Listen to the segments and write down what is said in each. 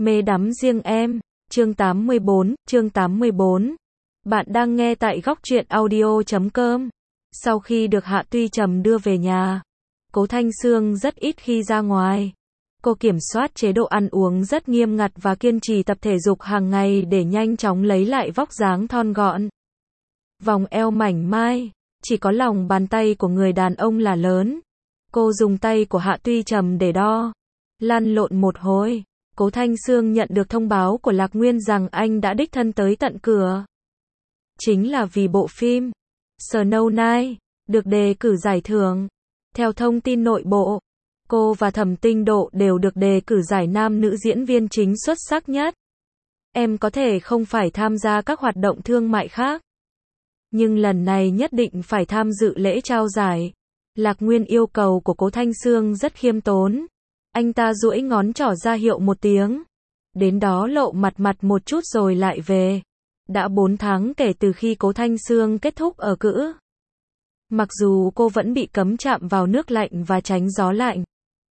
Mê đắm riêng em, chương 84. Bạn đang nghe tại góc truyện audio.com. Sau khi được Hạ Tuy Trầm đưa về nhà, Cố Thanh Sương rất ít khi ra ngoài. Cô kiểm soát chế độ ăn uống rất nghiêm ngặt và kiên trì tập thể dục hàng ngày để nhanh chóng lấy lại vóc dáng thon gọn. Vòng eo mảnh mai, chỉ có lòng bàn tay của người đàn ông là lớn. Cô dùng tay của Hạ Tuy Trầm để đo. Lăn lộn một hồi, Cố Thanh Sương nhận được thông báo của Lạc Nguyên rằng anh đã đích thân tới tận cửa. Chính là vì bộ phim Snow Night được đề cử giải thưởng. Theo thông tin nội bộ, cô và Thẩm Tinh Độ đều được đề cử giải nam nữ diễn viên chính xuất sắc nhất. Em có thể không phải tham gia các hoạt động thương mại khác, nhưng lần này nhất định phải tham dự lễ trao giải. Lạc Nguyên yêu cầu của Cố Thanh Sương rất khiêm tốn. Anh ta duỗi ngón trỏ ra hiệu một tiếng. Đến đó lộ mặt một chút rồi lại về. Đã 4 tháng kể từ khi Cố Thanh Sương kết thúc ở cữ. Mặc dù cô vẫn bị cấm chạm vào nước lạnh và tránh gió lạnh,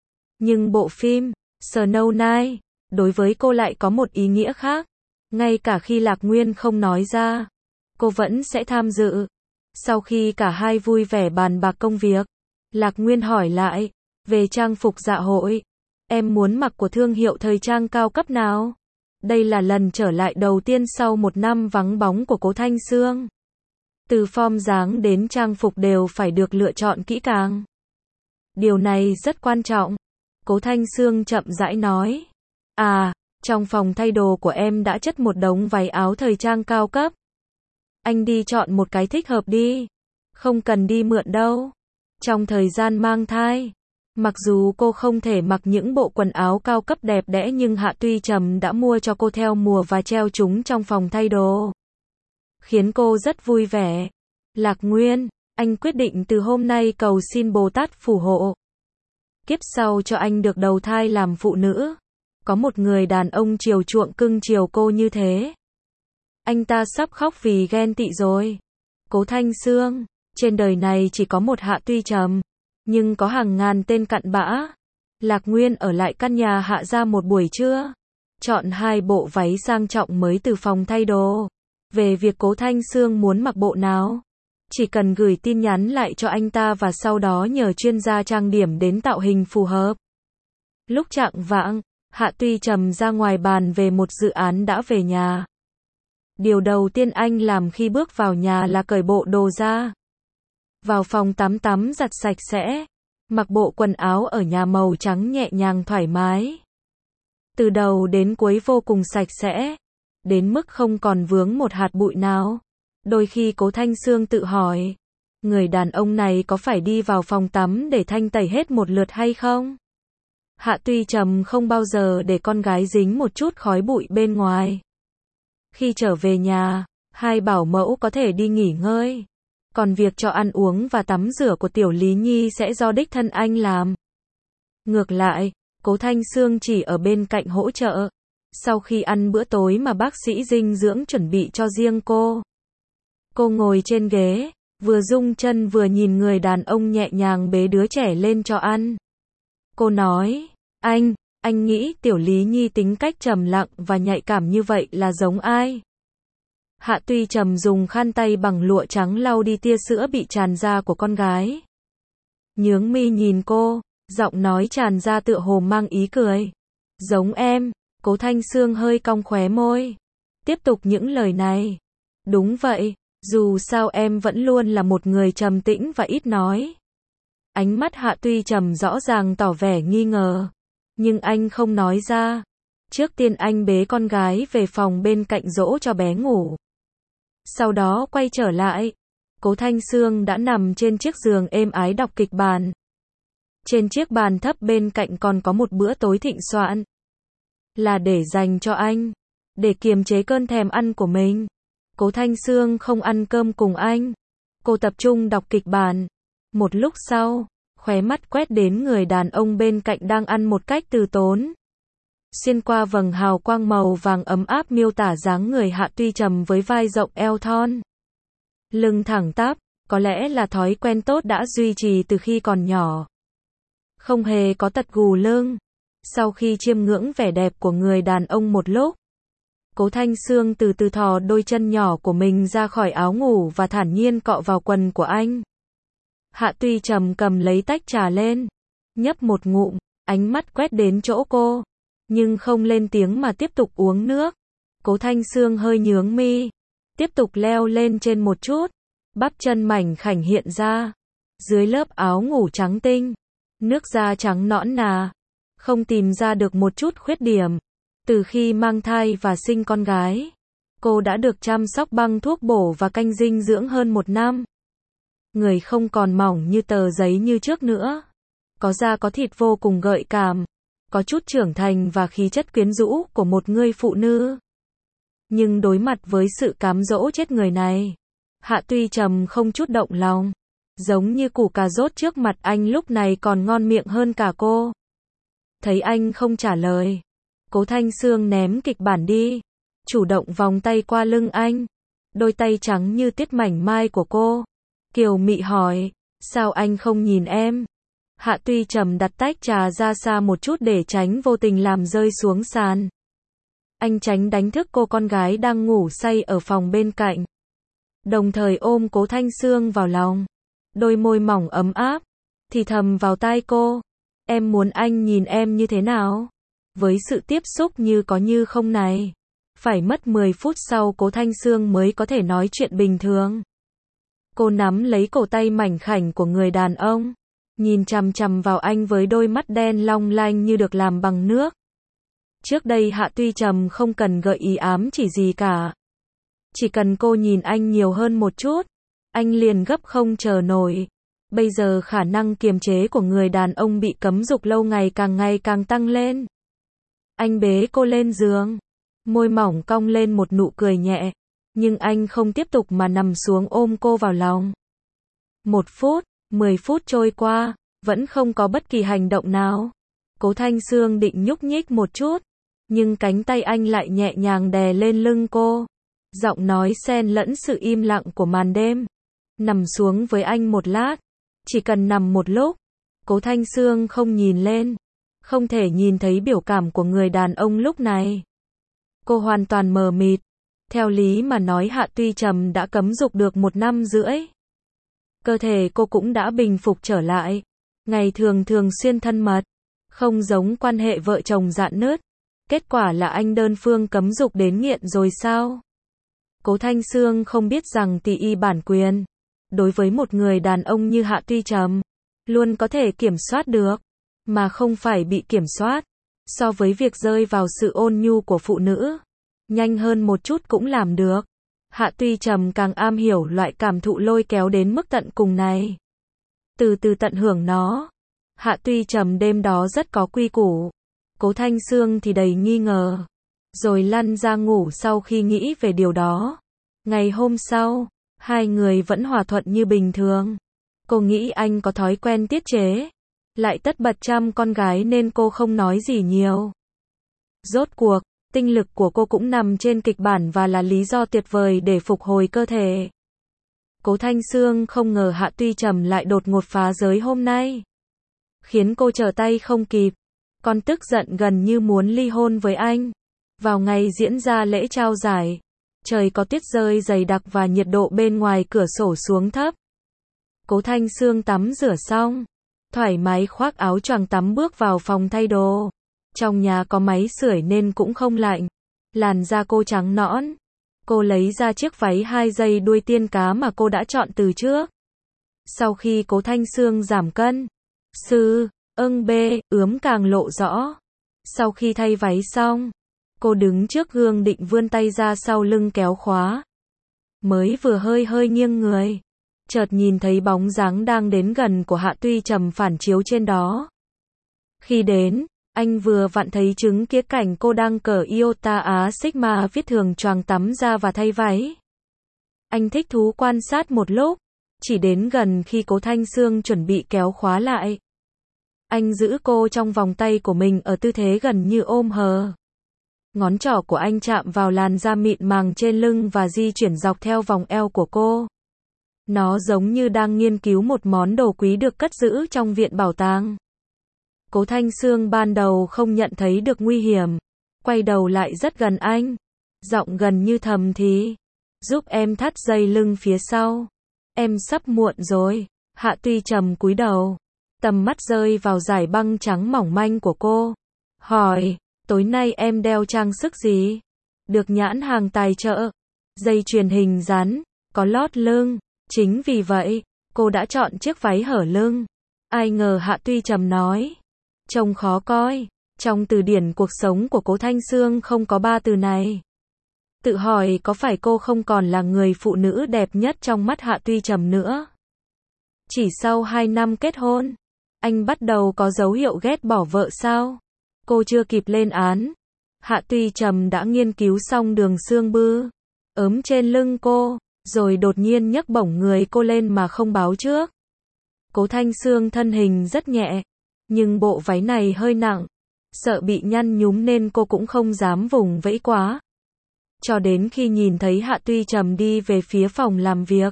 nhưng bộ phim Snow Night đối với cô lại có một ý nghĩa khác. Ngay cả khi Lạc Nguyên không nói ra, cô vẫn sẽ tham dự. Sau khi cả hai vui vẻ bàn bạc công việc, Lạc Nguyên hỏi lại, về trang phục dạ hội, em muốn mặc của thương hiệu thời trang cao cấp nào? Đây là lần trở lại đầu tiên sau một năm vắng bóng của Cố Thanh Sương. Từ form dáng đến trang phục đều phải được lựa chọn kỹ càng. Điều này rất quan trọng. Cố Thanh Sương chậm rãi nói. Trong phòng thay đồ của em đã chất một đống váy áo thời trang cao cấp. Anh đi chọn một cái thích hợp đi. Không cần đi mượn đâu. Trong thời gian mang thai, mặc dù cô không thể mặc những bộ quần áo cao cấp đẹp đẽ nhưng Hạ Tuy Trầm đã mua cho cô theo mùa và treo chúng trong phòng thay đồ, khiến cô rất vui vẻ. Lạc Nguyên, anh quyết định từ hôm nay cầu xin Bồ Tát phù hộ. Kiếp sau cho anh được đầu thai làm phụ nữ. Có một người đàn ông chiều chuộng cưng chiều cô như thế. Anh ta sắp khóc vì ghen tị rồi. Cố Thanh Sương, trên đời này chỉ có một Hạ Tuy Trầm, nhưng có hàng ngàn tên cặn bã. Lạc Nguyên ở lại căn nhà Hạ ra một buổi trưa, chọn 2 bộ váy sang trọng mới từ phòng thay đồ. Về việc Cố Thanh Sương muốn mặc bộ nào, chỉ cần gửi tin nhắn lại cho anh ta và sau đó nhờ chuyên gia trang điểm đến tạo hình phù hợp. Lúc chạng vạng, Hạ Tuy Trầm ra ngoài bàn về một dự án đã về nhà. Điều đầu tiên anh làm khi bước vào nhà là cởi bộ đồ ra. Vào phòng tắm giặt sạch sẽ, mặc bộ quần áo ở nhà màu trắng nhẹ nhàng thoải mái. Từ đầu đến cuối vô cùng sạch sẽ, đến mức không còn vướng một hạt bụi nào. Đôi khi Cố Thanh Sương tự hỏi, người đàn ông này có phải đi vào phòng tắm để thanh tẩy hết một lượt hay không? Hạ Tuy Trầm không bao giờ để con gái dính một chút khói bụi bên ngoài. Khi trở về nhà, 2 bảo mẫu có thể đi nghỉ ngơi. Còn việc cho ăn uống và tắm rửa của Tiểu Lý Nhi sẽ do đích thân anh làm. Ngược lại, Cố Thanh Sương chỉ ở bên cạnh hỗ trợ. Sau khi ăn bữa tối mà bác sĩ dinh dưỡng chuẩn bị cho riêng cô ngồi trên ghế, vừa rung chân vừa nhìn người đàn ông nhẹ nhàng bế đứa trẻ lên cho ăn. Cô nói, anh nghĩ Tiểu Lý Nhi tính cách trầm lặng và nhạy cảm như vậy là giống ai? Hạ Tuy Trầm dùng khăn tay bằng lụa trắng lau đi tia sữa bị tràn ra của con gái. Nhướng mi nhìn cô, giọng nói tràn ra tựa hồ mang ý cười. Giống em. Cố Thanh Sương hơi cong khóe môi. Tiếp tục những lời này. Đúng vậy, dù sao em vẫn luôn là một người trầm tĩnh và ít nói. Ánh mắt Hạ Tuy Trầm rõ ràng tỏ vẻ nghi ngờ, nhưng anh không nói ra. Trước tiên anh bế con gái về phòng bên cạnh dỗ cho bé ngủ. Sau đó quay trở lại. Cố Thanh Sương đã nằm trên chiếc giường êm ái đọc kịch bản. Trên chiếc bàn thấp bên cạnh còn có một bữa tối thịnh soạn. Là để dành cho anh. Để kiềm chế cơn thèm ăn của mình. Cố Thanh Sương không ăn cơm cùng anh. Cô tập trung đọc kịch bản. Một lúc sau, khóe mắt quét đến người đàn ông bên cạnh đang ăn một cách từ tốn. Xuyên qua vầng hào quang màu vàng ấm áp miêu tả dáng người Hạ Tuy Trầm với vai rộng eo thon. Lưng thẳng tắp, có lẽ là thói quen tốt đã duy trì từ khi còn nhỏ. Không hề có tật gù lưng. Sau khi chiêm ngưỡng vẻ đẹp của người đàn ông một lúc, Cố Thanh Sương từ từ thò đôi chân nhỏ của mình ra khỏi áo ngủ và thản nhiên cọ vào quần của anh. Hạ Tuy Trầm cầm lấy tách trà lên, nhấp một ngụm, ánh mắt quét đến chỗ cô, nhưng không lên tiếng mà tiếp tục uống nước. Cố Thanh Sương hơi nhướng mi, tiếp tục leo lên trên một chút, bắp chân mảnh khảnh hiện ra, dưới lớp áo ngủ trắng tinh, nước da trắng nõn nà, không tìm ra được một chút khuyết điểm. Từ khi mang thai và sinh con gái, cô đã được chăm sóc bằng thuốc bổ và canh dinh dưỡng hơn 1 năm. Người không còn mỏng như tờ giấy như trước nữa, có da có thịt vô cùng gợi cảm, có chút trưởng thành và khí chất quyến rũ của một người phụ nữ. Nhưng đối mặt với sự cám dỗ chết người này, Hạ Tuy Trầm không chút động lòng, giống như củ cà rốt trước mặt anh lúc này còn ngon miệng hơn cả cô. Thấy anh không trả lời, Cố Thanh Sương ném kịch bản đi, chủ động vòng tay qua lưng anh, đôi tay trắng như tiết mảnh mai của cô, kiều mị hỏi, sao anh không nhìn em? Hạ Tuy Trầm đặt tách trà ra xa một chút để tránh vô tình làm rơi xuống sàn. Anh tránh đánh thức cô con gái đang ngủ say ở phòng bên cạnh, đồng thời ôm Cố Thanh Sương vào lòng, đôi môi mỏng ấm áp, thì thầm vào tai cô, em muốn anh nhìn em như thế nào? Với sự tiếp xúc như có như không này, phải mất 10 phút sau Cố Thanh Sương mới có thể nói chuyện bình thường. Cô nắm lấy cổ tay mảnh khảnh của người đàn ông, nhìn chằm chằm vào anh với đôi mắt đen long lanh như được làm bằng nước. Trước đây Hạ Tuy Trầm không cần gợi ý ám chỉ gì cả. Chỉ cần cô nhìn anh nhiều hơn một chút, anh liền gấp không chờ nổi. Bây giờ khả năng kiềm chế của người đàn ông bị cấm dục lâu ngày càng tăng lên. Anh bế cô lên giường, môi mỏng cong lên một nụ cười nhẹ, nhưng anh không tiếp tục mà nằm xuống ôm cô vào lòng. 1 phút, 10 phút trôi qua, vẫn không có bất kỳ hành động nào. Cố Thanh Sương định nhúc nhích một chút, nhưng cánh tay anh lại nhẹ nhàng đè lên lưng cô. Giọng nói xen lẫn sự im lặng của màn đêm. Nằm xuống với anh một lát, chỉ cần nằm một lúc. Cố Thanh Sương không nhìn lên, không thể nhìn thấy biểu cảm của người đàn ông lúc này. Cô hoàn toàn mờ mịt. Theo lý mà nói Hạ Tuy Trầm đã cấm dục được 1 năm rưỡi. Cơ thể cô cũng đã bình phục trở lại. Ngày thường xuyên thân mật, không giống quan hệ vợ chồng rạn nứt. Kết quả là anh đơn phương cấm dục đến nghiện rồi sao? Cố Thanh Sương không biết rằng tỷ y bản quyền, đối với một người đàn ông như Hạ Tuy Trầm, luôn có thể kiểm soát được, mà không phải bị kiểm soát. So với việc rơi vào sự ôn nhu của phụ nữ, nhanh hơn một chút cũng làm được. Hạ Tuy Trầm càng am hiểu loại cảm thụ lôi kéo đến mức tận cùng này. Từ từ tận hưởng nó. Hạ Tuy Trầm đêm đó rất có quy củ. Cố Thanh Sương thì đầy nghi ngờ, rồi lăn ra ngủ sau khi nghĩ về điều đó. Ngày hôm sau, hai người vẫn hòa thuận như bình thường. Cô nghĩ anh có thói quen tiết chế, lại tất bật chăm con gái nên cô không nói gì nhiều. Rốt cuộc, tinh lực của cô cũng nằm trên kịch bản và là lý do tuyệt vời để phục hồi cơ thể. Cố Thanh Sương không ngờ Hạ Tuy Trầm lại đột ngột phá giới hôm nay, khiến cô trở tay không kịp. Còn tức giận gần như muốn ly hôn với anh. Vào ngày diễn ra lễ trao giải, trời có tuyết rơi dày đặc và nhiệt độ bên ngoài cửa sổ xuống thấp. Cố Thanh Sương tắm rửa xong, thoải mái khoác áo choàng tắm bước vào phòng thay đồ. Trong nhà có máy sưởi nên cũng không lạnh. Làn da cô trắng nõn. Cô lấy ra chiếc váy 2 dây đuôi tiên cá mà cô đã chọn từ trước. Sau khi Cố Thanh Sương giảm cân, ướm càng lộ rõ. Sau khi thay váy xong, cô đứng trước gương định vươn tay ra sau lưng kéo khóa. Mới vừa hơi nghiêng người, chợt nhìn thấy bóng dáng đang đến gần của Hạ Tuy Trầm phản chiếu trên đó. Khi đến, anh vừa vặn thấy chứng kiến cảnh cô đang cởi Iota Á Sigma viết thường choàng tắm ra và thay váy. Anh thích thú quan sát một lúc, chỉ đến gần khi Cố Thanh Sương chuẩn bị kéo khóa lại. Anh giữ cô trong vòng tay của mình ở tư thế gần như ôm hờ. Ngón trỏ của anh chạm vào làn da mịn màng trên lưng và di chuyển dọc theo vòng eo của cô. Nó giống như đang nghiên cứu một món đồ quý được cất giữ trong viện bảo tàng. Cố Thanh Sương ban đầu không nhận thấy được nguy hiểm, quay đầu lại rất gần anh, giọng gần như thầm thì, giúp em thắt dây lưng phía sau, em sắp muộn rồi. Hạ Tuy Trầm cúi đầu, tầm mắt rơi vào dải băng trắng mỏng manh của cô, hỏi, tối nay em đeo trang sức gì? Được nhãn hàng tài trợ, dây chuyền hình rắn, có lót lưng, chính vì vậy, cô đã chọn chiếc váy hở lưng. Ai ngờ Hạ Tuy Trầm nói, trông khó coi, trong từ điển cuộc sống của Cố Thanh Sương không có ba từ này. Tự hỏi có phải cô không còn là người phụ nữ đẹp nhất trong mắt Hạ Tuy Trầm nữa? Chỉ sau 2 năm kết hôn, anh bắt đầu có dấu hiệu ghét bỏ vợ sao? Cô chưa kịp lên án, Hạ Tuy Trầm đã nghiên cứu xong đường xương bư, ốm trên lưng cô, rồi đột nhiên nhấc bổng người cô lên mà không báo trước. Cố Thanh Sương thân hình rất nhẹ, nhưng bộ váy này hơi nặng, sợ bị nhăn nhúm nên cô cũng không dám vùng vẫy quá. Cho đến khi nhìn thấy Hạ Tuy Trầm đi về phía phòng làm việc,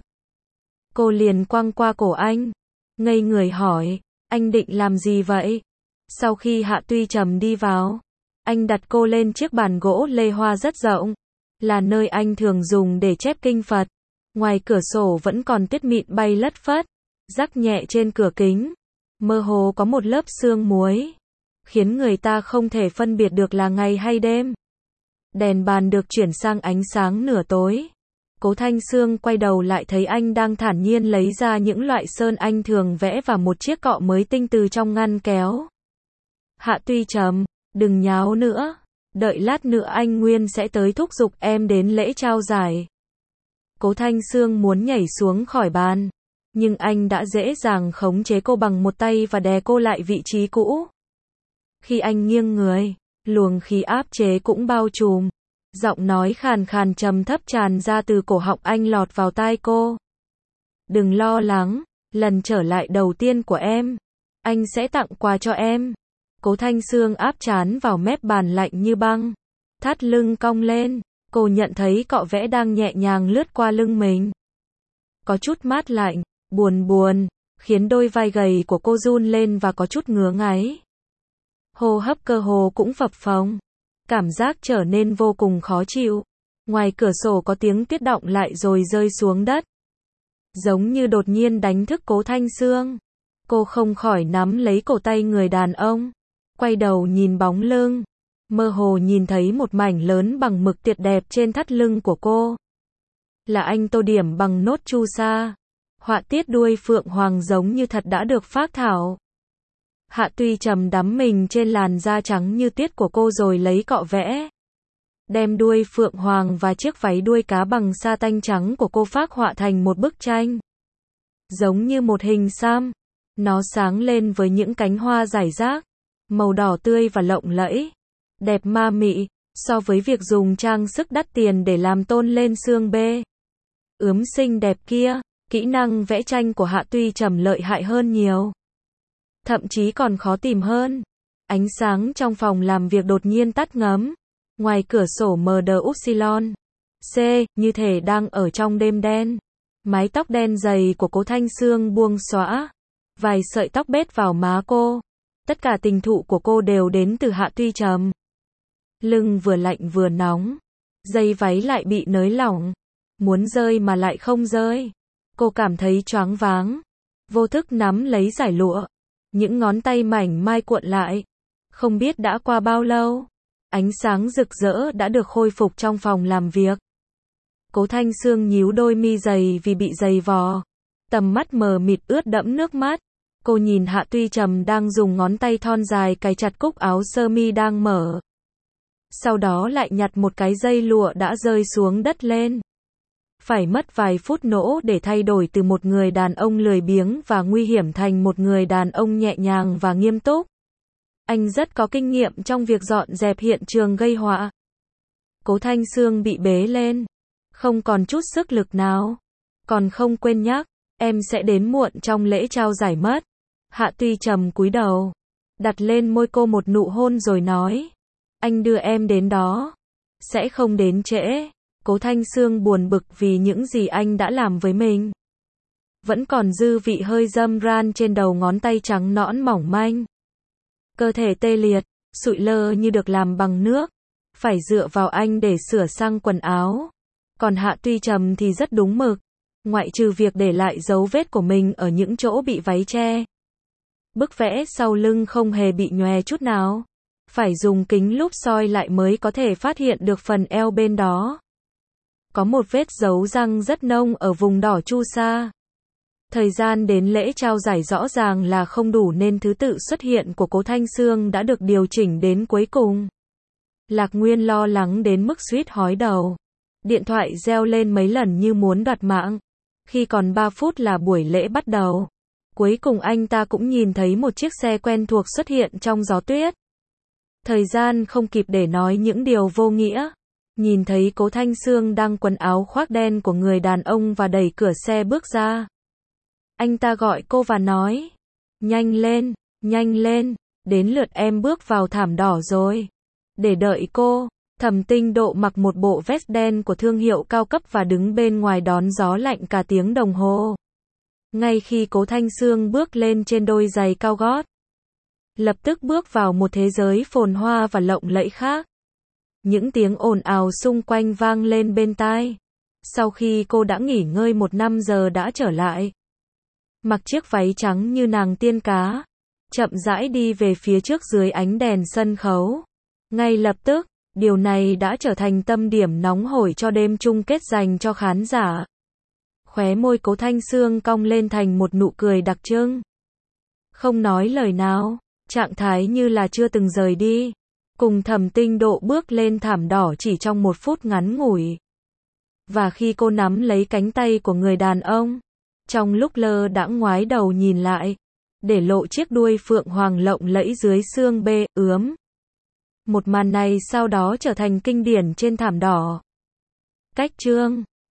cô liền quăng qua cổ anh, ngây người hỏi, anh định làm gì vậy? Sau khi Hạ Tuy Trầm đi vào, anh đặt cô lên chiếc bàn gỗ lê hoa rất rộng, là nơi anh thường dùng để chép kinh Phật. Ngoài cửa sổ vẫn còn tuyết mịn bay lất phất, rắc nhẹ trên cửa kính, mơ hồ có một lớp sương muối, khiến người ta không thể phân biệt được là ngày hay đêm. Đèn bàn được chuyển sang ánh sáng nửa tối. Cố Thanh Sương quay đầu lại thấy anh đang thản nhiên lấy ra những loại sơn anh thường vẽ và một chiếc cọ mới tinh từ trong ngăn kéo. Hạ Tuy Trầm, đừng nháo nữa, đợi lát nữa anh Nguyên sẽ tới thúc giục em đến lễ trao giải. Cố Thanh Sương muốn nhảy xuống khỏi bàn, nhưng anh đã dễ dàng khống chế cô bằng một tay và đè cô lại vị trí cũ. Khi anh nghiêng người, luồng khí áp chế cũng bao trùm, giọng nói khàn khàn trầm thấp tràn ra từ cổ họng anh lọt vào tai cô. Đừng lo lắng, lần trở lại đầu tiên của em, anh sẽ tặng quà cho em. Cố Thanh Sương áp trán vào mép bàn lạnh như băng, thắt lưng cong lên, cô nhận thấy cọ vẽ đang nhẹ nhàng lướt qua lưng mình. Có chút mát lạnh, buồn buồn, khiến đôi vai gầy của cô run lên và có chút ngứa ngáy. Hô hấp cơ hồ cũng phập phồng, cảm giác trở nên vô cùng khó chịu. Ngoài cửa sổ có tiếng tuyết đọng lại rồi rơi xuống đất, giống như đột nhiên đánh thức Cố Thanh Sương. Cô không khỏi nắm lấy cổ tay người đàn ông, quay đầu nhìn bóng lưng, mơ hồ nhìn thấy một mảnh lớn bằng mực tuyệt đẹp trên thắt lưng của cô. Là anh tô điểm bằng nốt chu sa, họa tiết đuôi phượng hoàng giống như thật đã được phác thảo. Hạ Tuy Trầm đắm mình trên làn da trắng như tuyết của cô rồi lấy cọ vẽ, đem đuôi phượng hoàng và chiếc váy đuôi cá bằng sa tanh trắng của cô phác họa thành một bức tranh, giống như một hình xăm. Nó sáng lên với những cánh hoa rải rác, màu đỏ tươi và lộng lẫy, đẹp ma mị, so với việc dùng trang sức đắt tiền để làm tôn lên xương bê xinh đẹp kia, kỹ năng vẽ tranh của Hạ Tuy Trầm lợi hại hơn nhiều. Thậm chí còn khó tìm hơn. Ánh sáng trong phòng làm việc đột nhiên tắt ngấm. Ngoài cửa sổ MDY C, như thể đang ở trong đêm đen. Mái tóc đen dày của Cố Thanh Sương buông xõa, vài sợi tóc bết vào má cô. Tất cả tình thụ của cô đều đến từ Hạ Tuy Trầm. Lưng vừa lạnh vừa nóng, dây váy lại bị nới lỏng, muốn rơi mà lại không rơi. Cô cảm thấy choáng váng, vô thức nắm lấy dải lụa, những ngón tay mảnh mai cuộn lại. Không biết đã qua bao lâu, ánh sáng rực rỡ đã được khôi phục trong phòng làm việc. Cố Thanh Sương nhíu đôi mi dày vì bị dày vò, tầm mắt mờ mịt ướt đẫm nước mắt. Cô nhìn Hạ Tuy Trầm đang dùng ngón tay thon dài cài chặt cúc áo sơ mi đang mở. Sau đó lại nhặt một cái dây lụa đã rơi xuống đất lên. Phải mất vài phút nỗ để thay đổi từ một người đàn ông lười biếng và nguy hiểm thành một người đàn ông nhẹ nhàng và nghiêm túc. Anh rất có kinh nghiệm trong việc dọn dẹp hiện trường gây họa. Cố Thanh Sương bị bế lên, không còn chút sức lực nào. Còn không quên nhắc, em sẽ đến muộn trong lễ trao giải mất. Hạ Tuy Trầm cúi đầu, đặt lên môi cô một nụ hôn rồi nói, anh đưa em đến đó, sẽ không đến trễ. Cố Thanh Sương buồn bực vì những gì anh đã làm với mình. Vẫn còn dư vị hơi dâm ran trên đầu ngón tay trắng nõn mỏng manh. cơ thể tê liệt, sụi lơ như được làm bằng nước, phải dựa vào anh để sửa sang quần áo. Còn Hạ Tuy Trầm thì rất đúng mực, ngoại trừ việc để lại dấu vết của mình ở những chỗ bị váy che. Bức vẽ sau lưng không hề bị nhòe chút nào, phải dùng kính lúp soi lại mới có thể phát hiện được phần eo bên đó. Có một vết dấu răng rất nông ở vùng đỏ chu sa. Thời gian đến lễ trao giải rõ ràng là không đủ nên thứ tự xuất hiện của Cố Thanh Sương đã được điều chỉnh đến cuối cùng. Lạc Nguyên lo lắng đến mức suýt hói đầu. Điện thoại reo lên mấy lần như muốn đoạt mạng. Khi còn 3 phút là buổi lễ bắt đầu, cuối cùng anh ta cũng nhìn thấy một chiếc xe quen thuộc xuất hiện trong gió tuyết. Thời gian không kịp để nói những điều vô nghĩa. Nhìn thấy Cố Thanh Sương đang quần áo khoác đen của người đàn ông và đẩy cửa xe bước ra. Anh ta gọi cô và nói, nhanh lên, đến lượt em bước vào thảm đỏ rồi. Để đợi cô, Thẩm Tinh Độ mặc một bộ vest đen của thương hiệu cao cấp và đứng bên ngoài đón gió lạnh cả tiếng đồng hồ. Ngay khi Cố Thanh Sương bước lên trên đôi giày cao gót, lập tức bước vào một thế giới phồn hoa và lộng lẫy khác. Những tiếng ồn ào xung quanh vang lên bên tai. Sau khi cô đã nghỉ ngơi 1 năm giờ đã trở lại. Mặc chiếc váy trắng như nàng tiên cá, chậm rãi đi về phía trước dưới ánh đèn sân khấu. Ngay lập tức, điều này đã trở thành tâm điểm nóng hổi cho đêm chung kết dành cho khán giả. Khóe môi Cố Thanh Sương cong lên thành một nụ cười đặc trưng. Không nói lời nào, trạng thái như là chưa từng rời đi. Cùng Thẩm Tinh Độ bước lên thảm đỏ chỉ trong 1 phút ngắn ngủi. Và khi cô nắm lấy cánh tay của người đàn ông, trong lúc lơ đãng ngoái đầu nhìn lại, để lộ chiếc đuôi phượng hoàng lộng lẫy dưới xương bê ướm. Một màn này sau đó trở thành kinh điển trên thảm đỏ. Cách chương